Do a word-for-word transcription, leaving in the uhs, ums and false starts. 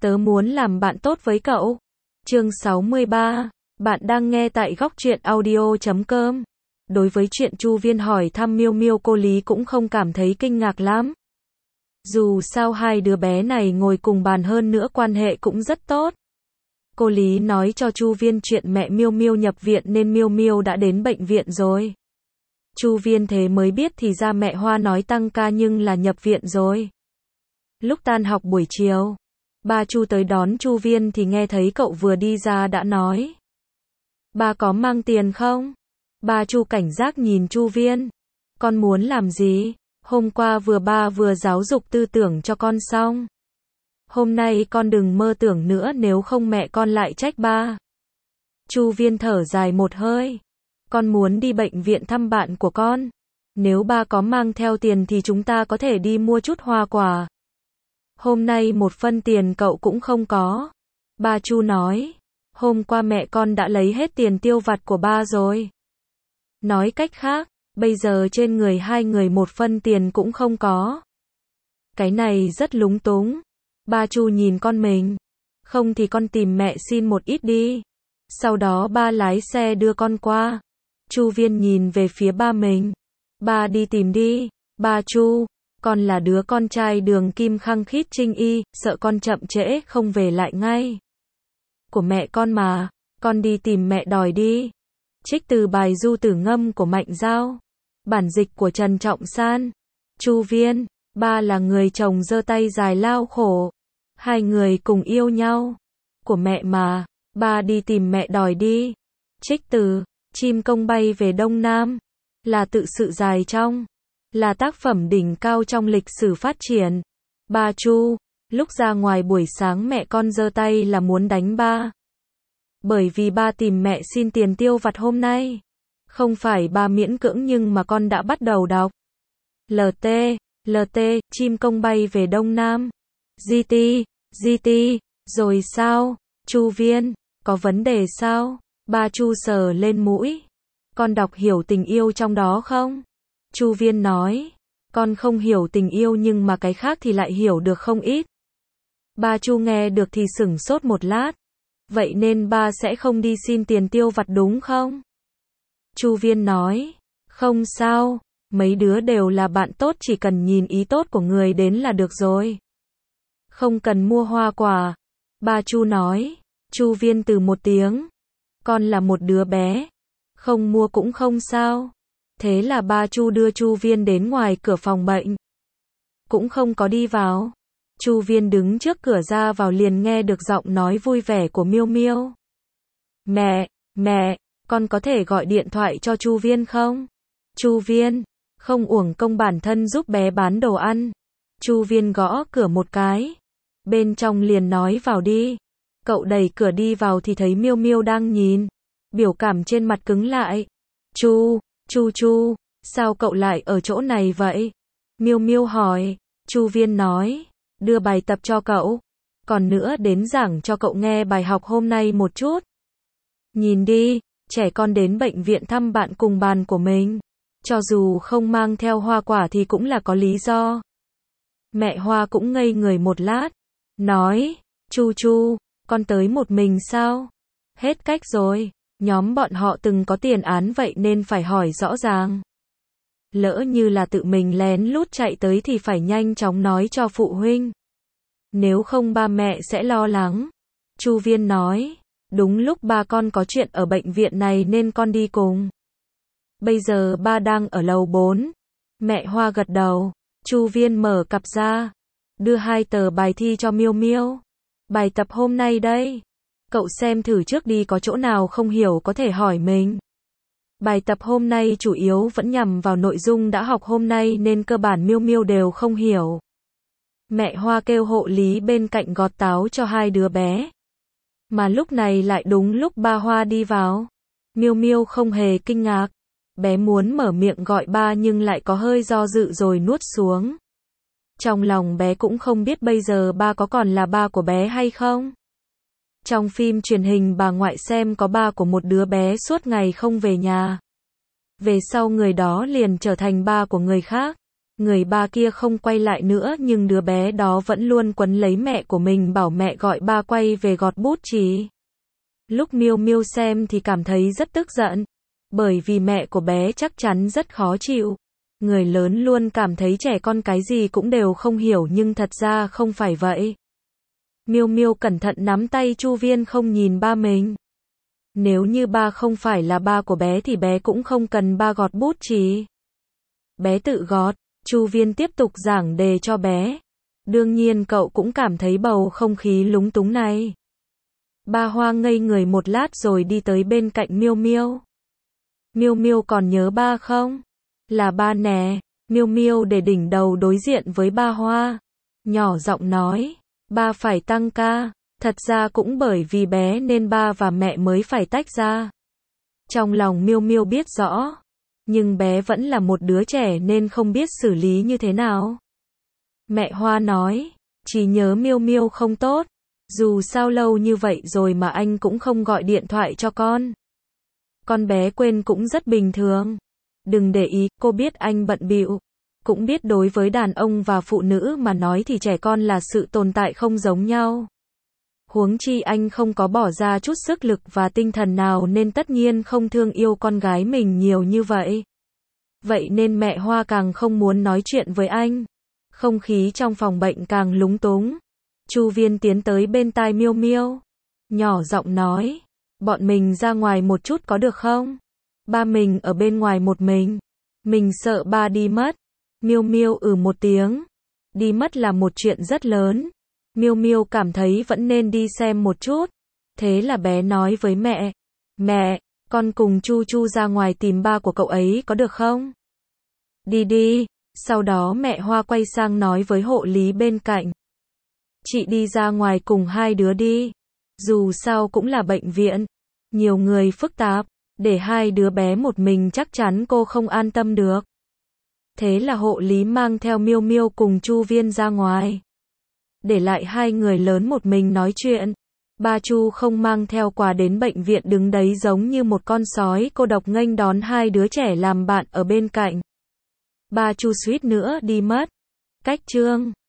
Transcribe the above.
Tớ muốn làm bạn tốt với cậu. Chương sáu mươi ba. Bạn đang nghe tại góc truyện audio chấm com. Đối với chuyện Chu Viên hỏi thăm Miêu Miêu, cô Lý cũng không cảm thấy kinh ngạc lắm. Dù sao hai đứa bé này ngồi cùng bàn, hơn nữa quan hệ cũng rất tốt. Cô Lý nói cho Chu Viên chuyện mẹ Miêu Miêu nhập viện nên Miêu Miêu đã đến bệnh viện rồi. Chu Viên thế mới biết thì ra mẹ Hoa nói tăng ca nhưng là nhập viện rồi. Lúc tan học buổi chiều, ba Chu tới đón Chu Viên thì nghe thấy cậu vừa đi ra đã nói: "Ba có mang tiền không?" Ba Chu cảnh giác nhìn Chu Viên. "Con muốn làm gì? Hôm qua vừa ba vừa giáo dục tư tưởng cho con xong. Hôm nay con đừng mơ tưởng nữa, nếu không mẹ con lại trách ba." Chu Viên thở dài một hơi. "Con muốn đi bệnh viện thăm bạn của con. Nếu ba có mang theo tiền thì chúng ta có thể đi mua chút hoa quả. Hôm nay một phân tiền cậu cũng không có." Ba Chu nói: "Hôm qua mẹ con đã lấy hết tiền tiêu vặt của ba rồi. Nói cách khác, bây giờ trên người hai người một phân tiền cũng không có." Cái này rất lúng túng. Ba Chu nhìn con mình. "Không thì con tìm mẹ xin một ít đi. Sau đó ba lái xe đưa con qua." Chu Viên nhìn về phía ba mình. "Ba đi tìm đi." "Ba Chu, con là đứa con trai Đường Kim khăng khít Trinh Y, sợ con chậm trễ không về lại ngay. Của mẹ con mà, con đi tìm mẹ đòi đi." Trích từ bài Du Tử Ngâm của Mạnh Dao. Bản dịch của Trần Trọng San. Chu Viên, ba là người chồng giơ tay dài lao khổ. Hai người cùng yêu nhau. Của mẹ mà, ba đi tìm mẹ đòi đi. Trích từ Chim Công Bay Về Đông Nam. Là tự sự dài trong. Là tác phẩm đỉnh cao trong lịch sử phát triển. Ba Chu, lúc ra ngoài buổi sáng mẹ con giơ tay là muốn đánh ba. Bởi vì ba tìm mẹ xin tiền tiêu vặt hôm nay. Không phải ba miễn cưỡng nhưng mà con đã bắt đầu đọc. lờ tê, lờ tê, Chim Công Bay Về Đông Nam. giê tê, giê tê, rồi sao? Chu Viên, có vấn đề sao? Ba Chu sờ lên mũi. Con đọc hiểu tình yêu trong đó không? Chu Viên nói: "Con không hiểu tình yêu nhưng mà cái khác thì lại hiểu được không ít." Ba Chu nghe được thì sửng sốt một lát. "Vậy nên ba sẽ không đi xin tiền tiêu vặt đúng không?" Chu Viên nói: "Không sao, mấy đứa đều là bạn tốt, chỉ cần nhìn ý tốt của người đến là được rồi. Không cần mua hoa quả." Ba Chu nói. Chu Viên từ một tiếng. "Con là một đứa bé, không mua cũng không sao." Thế là ba Chu đưa Chu Viên đến ngoài cửa phòng bệnh. Cũng không có đi vào. Chu Viên đứng trước cửa ra vào liền nghe được giọng nói vui vẻ của Miêu Miêu. "Mẹ, mẹ, con có thể gọi điện thoại cho Chu Viên không?" Chu Viên, không uổng công bản thân giúp bé bán đồ ăn. Chu Viên gõ cửa một cái. Bên trong liền nói: "Vào đi." Cậu đẩy cửa đi vào thì thấy Miêu Miêu đang nhìn. Biểu cảm trên mặt cứng lại. Chu, Chu Chu, sao cậu lại ở chỗ này vậy?" Miêu Miêu hỏi. Chu Viên nói: "Đưa bài tập cho cậu. Còn nữa đến giảng cho cậu nghe bài học hôm nay một chút. Nhìn đi, trẻ con đến bệnh viện thăm bạn cùng bàn của mình. Cho dù không mang theo hoa quả thì cũng là có lý do." Mẹ Hoa cũng ngây người một lát. Nói: "Chu Chu, con tới một mình sao? Hết cách rồi. Nhóm bọn họ từng có tiền án vậy nên phải hỏi rõ ràng. Lỡ như là tự mình lén lút chạy tới thì phải nhanh chóng nói cho phụ huynh. Nếu không ba mẹ sẽ lo lắng." Chu Viên nói: "Đúng lúc ba con có chuyện ở bệnh viện này nên con đi cùng. Bây giờ ba đang ở lầu bốn." Mẹ Hoa gật đầu. Chu Viên mở cặp ra. Đưa hai tờ bài thi cho Miêu Miêu. "Bài tập hôm nay đây. Cậu xem thử trước đi, có chỗ nào không hiểu có thể hỏi mình. Bài tập hôm nay chủ yếu vẫn nhằm vào nội dung đã học hôm nay nên cơ bản Miêu Miêu đều không hiểu." Mẹ Hoa kêu hộ lý bên cạnh gọt táo cho hai đứa bé. Mà lúc này lại đúng lúc ba Hoa đi vào. Miêu Miêu không hề kinh ngạc. Bé muốn mở miệng gọi ba nhưng lại có hơi do dự rồi nuốt xuống. Trong lòng bé cũng không biết bây giờ ba có còn là ba của bé hay không. Trong phim truyền hình bà ngoại xem có ba của một đứa bé suốt ngày không về nhà. Về sau người đó liền trở thành ba của người khác. Người ba kia không quay lại nữa nhưng đứa bé đó vẫn luôn quấn lấy mẹ của mình bảo mẹ gọi ba quay về gọt bút chì. Lúc Miêu Miêu xem thì cảm thấy rất tức giận, bởi vì mẹ của bé chắc chắn rất khó chịu. Người lớn luôn cảm thấy trẻ con cái gì cũng đều không hiểu nhưng thật ra không phải vậy. Miêu Miêu cẩn thận nắm tay Chu Viên không nhìn ba mình. Nếu như ba không phải là ba của bé thì bé cũng không cần ba gọt bút chì. Bé tự gọt, Chu Viên tiếp tục giảng đề cho bé. Đương nhiên cậu cũng cảm thấy bầu không khí lúng túng này. Ba Hoa ngây người một lát rồi đi tới bên cạnh Miêu Miêu. Miêu Miêu còn nhớ ba không? Là ba nè. Miêu Miêu để đỉnh đầu đối diện với ba Hoa, nhỏ giọng nói, ba phải tăng ca. Thật ra cũng bởi vì bé nên ba và mẹ mới phải tách ra. Trong lòng Miêu Miêu biết rõ, nhưng bé vẫn là một đứa trẻ nên không biết xử lý như thế nào. Mẹ Hoa nói, chỉ nhớ Miêu Miêu không tốt. Dù sao lâu như vậy rồi mà anh cũng không gọi điện thoại cho con. Con bé quên cũng rất bình thường. Đừng để ý, cô biết anh bận bịu. Cũng biết đối với đàn ông và phụ nữ mà nói thì trẻ con là sự tồn tại không giống nhau. Huống chi anh không có bỏ ra chút sức lực và tinh thần nào nên tất nhiên không thương yêu con gái mình nhiều như vậy. Vậy nên mẹ Hoa càng không muốn nói chuyện với anh. Không khí trong phòng bệnh càng lúng túng. Chu Viên tiến tới bên tai Miêu Miêu, nhỏ giọng nói, bọn mình ra ngoài một chút có được không? Ba mình ở bên ngoài một mình. Mình sợ ba đi mất. Miêu Miêu ừ một tiếng. Đi mất là một chuyện rất lớn. Miêu Miêu cảm thấy vẫn nên đi xem một chút. Thế là bé nói với mẹ, mẹ, con cùng Chu Chu ra ngoài tìm ba của cậu ấy có được không? Đi đi. Sau đó mẹ Hoa quay sang nói với hộ lý bên cạnh, chị đi ra ngoài cùng hai đứa đi. Dù sao cũng là bệnh viện, nhiều người phức tạp, để hai đứa bé một mình chắc chắn cô không an tâm được. Thế là hộ lý mang theo Miêu Miêu cùng Chu Viên ra ngoài. Để lại hai người lớn một mình nói chuyện. Ba Chu không mang theo quà đến bệnh viện đứng đấy giống như một con sói cô độc nghênh đón hai đứa trẻ làm bạn ở bên cạnh. Ba Chu suýt nữa đi mất. Cách chương